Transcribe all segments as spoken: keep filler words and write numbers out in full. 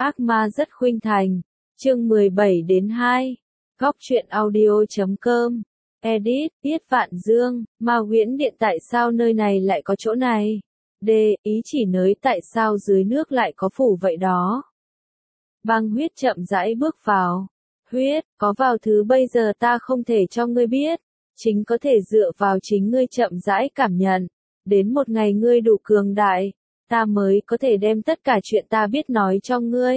Ác ma rất khuynh thành. Chương mười bảy đến hai. Góc truyện audio chấm com. Edit, Tiết Vạn Dương, Ma Huyễn Điện tại sao nơi này lại có chỗ này? D. Ý chỉ nới tại sao dưới nước lại có phủ vậy đó? Băng Huyết chậm rãi bước vào. Huyết, có vào thứ bây giờ ta không thể cho ngươi biết. Chính có thể dựa vào chính ngươi chậm rãi cảm nhận. Đến một ngày ngươi đủ cường đại, ta mới có thể đem tất cả chuyện ta biết nói cho ngươi.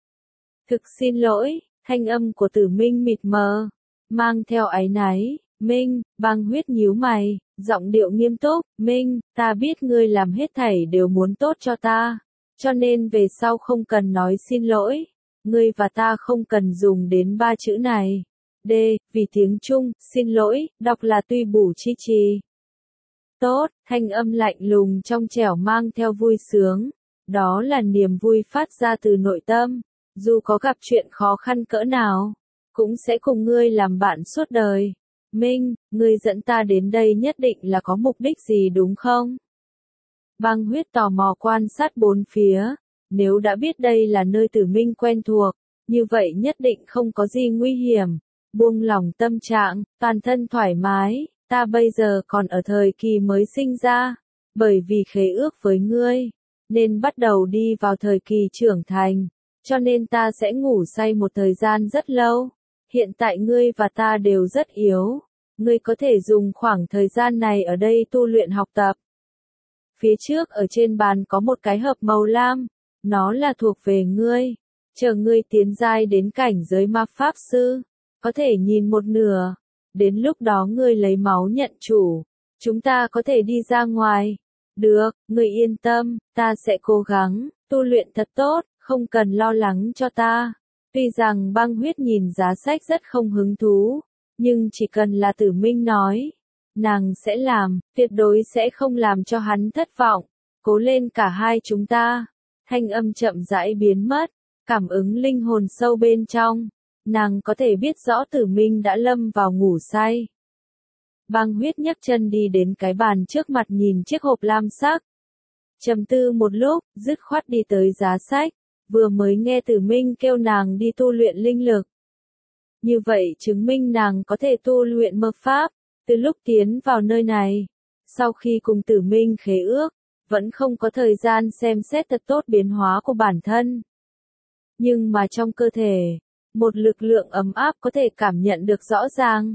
Thực xin lỗi, thanh âm của Tử Minh mịt mờ, mang theo áy náy. Minh, Băng Huyết nhíu mày, giọng điệu nghiêm túc. Minh, ta biết ngươi làm hết thảy đều muốn tốt cho ta, cho nên về sau không cần nói xin lỗi. Ngươi và ta không cần dùng đến ba chữ này. D. Vì tiếng Trung, xin lỗi, đọc là tuy bủ chi trì. Tốt, thanh âm lạnh lùng trong trẻo mang theo vui sướng. Đó là niềm vui phát ra từ nội tâm. Dù có gặp chuyện khó khăn cỡ nào, cũng sẽ cùng ngươi làm bạn suốt đời. Minh, ngươi dẫn ta đến đây nhất định là có mục đích gì đúng không? Băng Huyết tò mò quan sát bốn phía. Nếu đã biết đây là nơi Tử Minh quen thuộc, như vậy nhất định không có gì nguy hiểm. Buông lòng tâm trạng, toàn thân thoải mái. Ta bây giờ còn ở thời kỳ mới sinh ra, bởi vì khế ước với ngươi, nên bắt đầu đi vào thời kỳ trưởng thành, cho nên ta sẽ ngủ say một thời gian rất lâu. Hiện tại ngươi và ta đều rất yếu, ngươi có thể dùng khoảng thời gian này ở đây tu luyện học tập. Phía trước ở trên bàn có một cái hộp màu lam, nó là thuộc về ngươi, chờ ngươi tiến giai đến cảnh giới ma pháp sư, có thể nhìn một nửa. Đến lúc đó ngươi lấy máu nhận chủ, chúng ta có thể đi ra ngoài. Được, ngươi yên tâm, ta sẽ cố gắng, tu luyện thật tốt, không cần lo lắng cho ta. Tuy rằng Băng Huyết nhìn giá sách rất không hứng thú, nhưng chỉ cần là Tử Minh nói, nàng sẽ làm, tuyệt đối sẽ không làm cho hắn thất vọng. Cố lên cả hai chúng ta. Thanh âm chậm rãi biến mất, cảm ứng linh hồn sâu bên trong. Nàng có thể biết rõ Tử Minh đã lâm vào ngủ say. Băng Huyết nhấc chân đi đến cái bàn trước mặt nhìn chiếc hộp lam sắc. Trầm tư một lúc, dứt khoát đi tới giá sách, vừa mới nghe Tử Minh kêu nàng đi tu luyện linh lực. Như vậy chứng minh nàng có thể tu luyện mơ pháp, từ lúc tiến vào nơi này. Sau khi cùng Tử Minh khế ước, vẫn không có thời gian xem xét thật tốt biến hóa của bản thân. Nhưng mà trong cơ thể, một lực lượng ấm áp có thể cảm nhận được rõ ràng.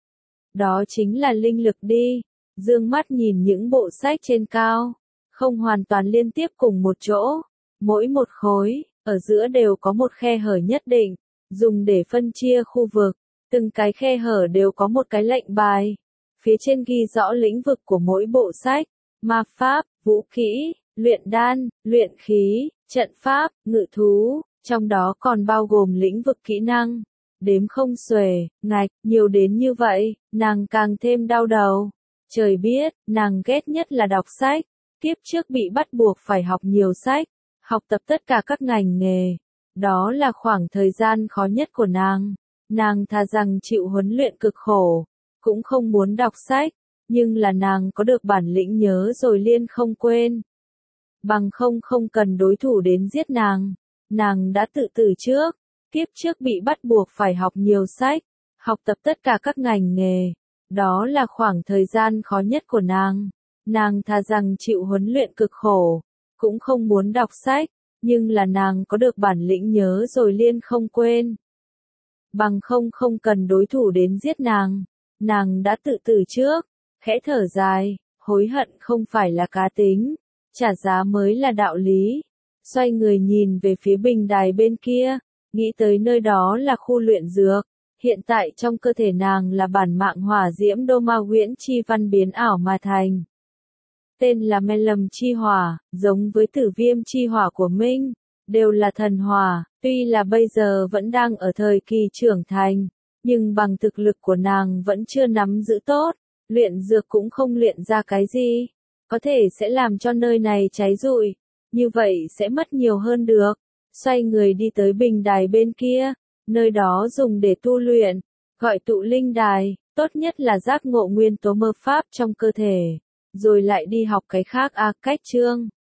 Đó chính là linh lực đi. Dương mắt nhìn những bộ sách trên cao, không hoàn toàn liên tiếp cùng một chỗ. Mỗi một khối, ở giữa đều có một khe hở nhất định, dùng để phân chia khu vực. Từng cái khe hở đều có một cái lệnh bài. Phía trên ghi rõ lĩnh vực của mỗi bộ sách, ma pháp, vũ khí, luyện đan, luyện khí, trận pháp, ngự thú. Trong đó còn bao gồm lĩnh vực kỹ năng, đếm không xuể, ngạch, nhiều đến như vậy, nàng càng thêm đau đầu. Trời biết, nàng ghét nhất là đọc sách, kiếp trước bị bắt buộc phải học nhiều sách, học tập tất cả các ngành nghề. Đó là khoảng thời gian khó nhất của nàng. Nàng thà rằng chịu huấn luyện cực khổ, cũng không muốn đọc sách, nhưng là nàng có được bản lĩnh nhớ rồi liên không quên. Bằng không không cần đối thủ đến giết nàng. Nàng đã tự tử trước, kiếp trước bị bắt buộc phải học nhiều sách, học tập tất cả các ngành nghề. Đó là khoảng thời gian khó nhất của nàng. Nàng thà rằng chịu huấn luyện cực khổ, cũng không muốn đọc sách, nhưng là nàng có được bản lĩnh nhớ rồi liên không quên. Bằng không không cần đối thủ đến giết nàng. Nàng đã tự tử trước, khẽ thở dài, hối hận không phải là cá tính, trả giá mới là đạo lý. Xoay người nhìn về phía bình đài bên kia, nghĩ tới nơi đó là khu luyện dược. Hiện tại trong cơ thể nàng là bản mạng hỏa diễm đô ma huyễn chi văn biến ảo mà thành. Tên là Men Lầm chi hỏa, giống với Tử Viêm chi hỏa của Minh, đều là thần hỏa. Tuy là bây giờ vẫn đang ở thời kỳ trưởng thành, nhưng bằng thực lực của nàng vẫn chưa nắm giữ tốt, luyện dược cũng không luyện ra cái gì, có thể sẽ làm cho nơi này cháy rụi. Như vậy sẽ mất nhiều hơn được. Xoay người đi tới bình đài bên kia, nơi đó dùng để tu luyện, gọi tụ linh đài, tốt nhất là giác ngộ nguyên tố mơ pháp trong cơ thể, rồi lại đi học cái khác a cách chương.